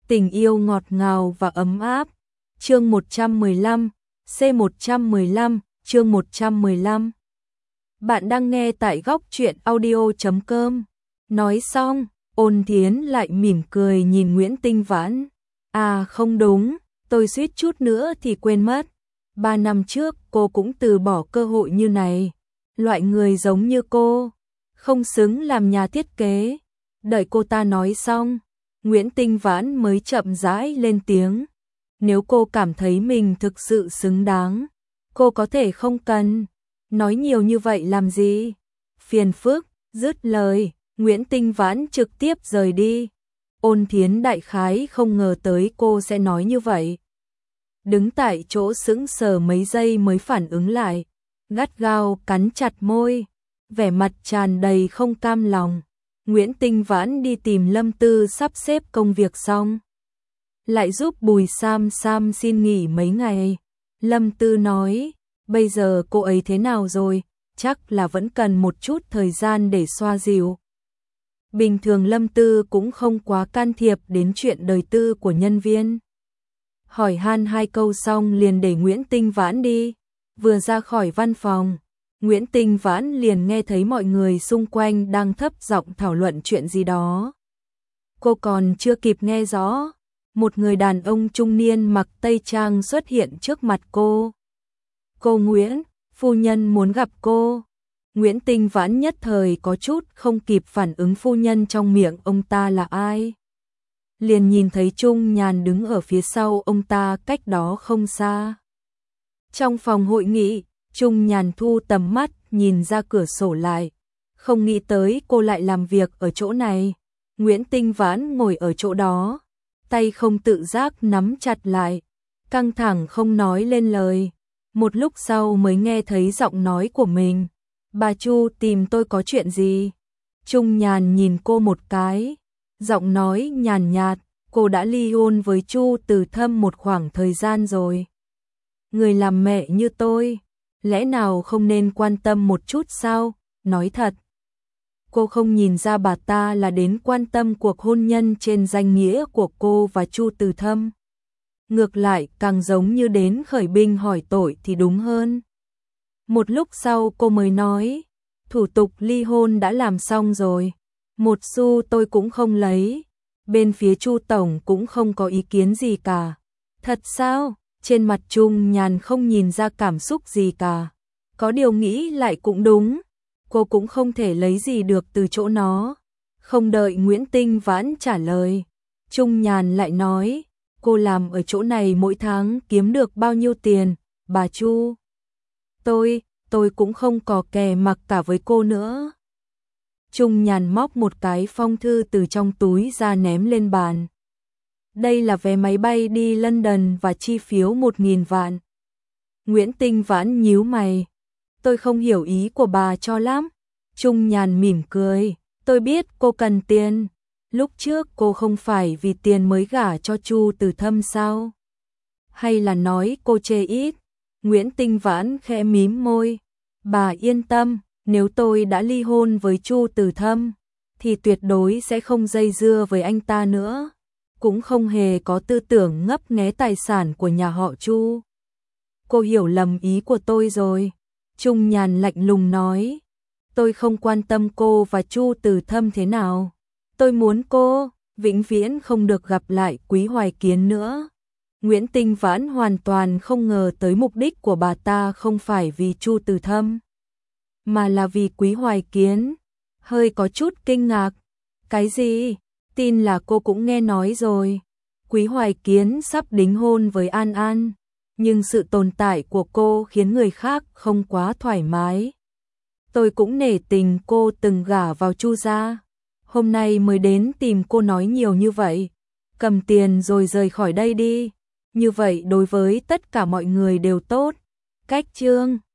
Tình yêu ngọt ngào và ấm áp. Chương 115, C115, chương 115. Bạn đang nghe tại góc truyện audio.com. Nói xong, Ôn Thiến lại mỉm cười nhìn Nguyễn Tinh Vãn. À không đúng, tôi suýt chút nữa thì quên mất. 3 năm trước cô cũng từ bỏ cơ hội như này. Loại người giống như cô, không xứng làm nhà thiết kế. Đợi cô ta nói xong, Nguyễn Tinh Vãn mới chậm rãi lên tiếng. Nếu cô cảm thấy mình thực sự xứng đáng, cô có thể không cần nói nhiều như vậy làm gì. Phiền phức, dứt lời, Nguyễn Tinh Vãn trực tiếp rời đi. Ôn Thiến đại khái không ngờ tới cô sẽ nói như vậy. Đứng tại chỗ sững sờ mấy giây mới phản ứng lại, gắt gao cắn chặt môi, vẻ mặt tràn đầy không cam lòng. Nguyễn Tinh Vãn đi tìm Lâm Tư sắp xếp công việc xong, lại giúp Bùi Sam Sam xin nghỉ mấy ngày. Lâm Tư nói, bây giờ cô ấy thế nào rồi, chắc là vẫn cần một chút thời gian để xoa dịu. Bình thường Lâm Tư cũng không quá can thiệp đến chuyện đời tư của nhân viên. Hỏi han 2 câu xong liền để Nguyễn Tinh Vãn đi. Vừa ra khỏi văn phòng, Nguyễn Tinh Vãn liền nghe thấy mọi người xung quanh đang thấp giọng thảo luận chuyện gì đó. Cô còn chưa kịp nghe rõ, một người đàn ông trung niên mặc tây trang xuất hiện trước mặt cô. Cô Nguyễn, phu nhân muốn gặp cô. Nguyễn Tinh Vãn nhất thời có chút không kịp phản ứng phu nhân trong miệng ông ta là ai. Liền nhìn thấy Trung Nhàn đứng ở phía sau ông ta cách đó không xa. Trong phòng hội nghị, Trung Nhàn thu tầm mắt nhìn ra cửa sổ lại. Không nghĩ tới cô lại làm việc ở chỗ này. Nguyễn Tinh Vãn ngồi ở chỗ đó, tay không tự giác nắm chặt lại, căng thẳng không nói lên lời. Một lúc sau mới nghe thấy giọng nói của mình. Bà Chu tìm tôi có chuyện gì? Trung Nhàn nhìn cô một cái, giọng nói nhàn nhạt, cô đã ly hôn với Chu Từ Thâm một khoảng thời gian rồi. Người làm mẹ như tôi, lẽ nào không nên quan tâm một chút sao? Nói thật, cô không nhìn ra bà ta là đến quan tâm cuộc hôn nhân trên danh nghĩa của cô và Chu Từ Thâm. Ngược lại càng giống như đến khởi binh hỏi tội thì đúng hơn. Một lúc sau cô mới nói, thủ tục ly hôn đã làm xong rồi, một xu tôi cũng không lấy, bên phía Chu Tổng cũng không có ý kiến gì cả. Thật sao? Trên mặt Trung Nhàn không nhìn ra cảm xúc gì cả. Có điều nghĩ lại cũng đúng, cô cũng không thể lấy gì được từ chỗ nó. Không đợi Nguyễn Tinh Vãn trả lời, Trung Nhàn lại nói, cô làm ở chỗ này mỗi tháng kiếm được bao nhiêu tiền, bà Chu? Tôi cũng không cò kè mặc cả với cô nữa. Trung Nhàn móc một cái phong thư từ trong túi ra ném lên bàn. Đây là vé máy bay đi London và chi phiếu 1.000 vạn. Nguyễn Tinh Vãn nhíu mày. Tôi không hiểu ý của bà cho lắm. Trung Nhàn mỉm cười. Tôi biết cô cần tiền. Lúc trước cô không phải vì tiền mới gả cho Chu Từ Thâm sao? Hay là nói cô chê ít? Nguyễn Tinh Vãn khẽ mím môi. Bà yên tâm, nếu tôi đã ly hôn với Chu Từ Thâm, thì tuyệt đối sẽ không dây dưa với anh ta nữa. Cũng không hề có tư tưởng ngấp nghé tài sản của nhà họ Chu. Cô hiểu lầm ý của tôi rồi. Trung Nhàn lạnh lùng nói. Tôi không quan tâm cô và Chu Từ Thâm thế nào. Tôi muốn cô vĩnh viễn không được gặp lại Quý Hoài Kiến nữa. Nguyễn Tinh Vãn hoàn toàn không ngờ tới mục đích của bà ta không phải vì Chu Từ Thâm, mà là vì Quý Hoài Kiến. Hơi có chút kinh ngạc. Cái gì? Tin là cô cũng nghe nói rồi. Quý Hoài Kiến sắp đính hôn với An An, nhưng sự tồn tại của cô khiến người khác không quá thoải mái. Tôi cũng nể tình cô từng gả vào Chu gia, hôm nay mới đến tìm cô nói nhiều như vậy. Cầm tiền rồi rời khỏi đây đi. Như vậy đối với tất cả mọi người đều tốt. Cách chương